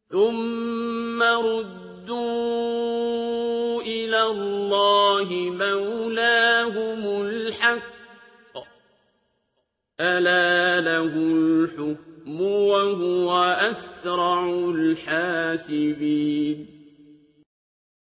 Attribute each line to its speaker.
Speaker 1: ثُمَّ رُدُّوا إِلَى اللَّهِ مَوْلَاهُمُ الْحَقِّ ۚ أَلَا لَهُ الْحُكْمُ وَهُوَ أَسْرَعُ الْحَاسِبِينَ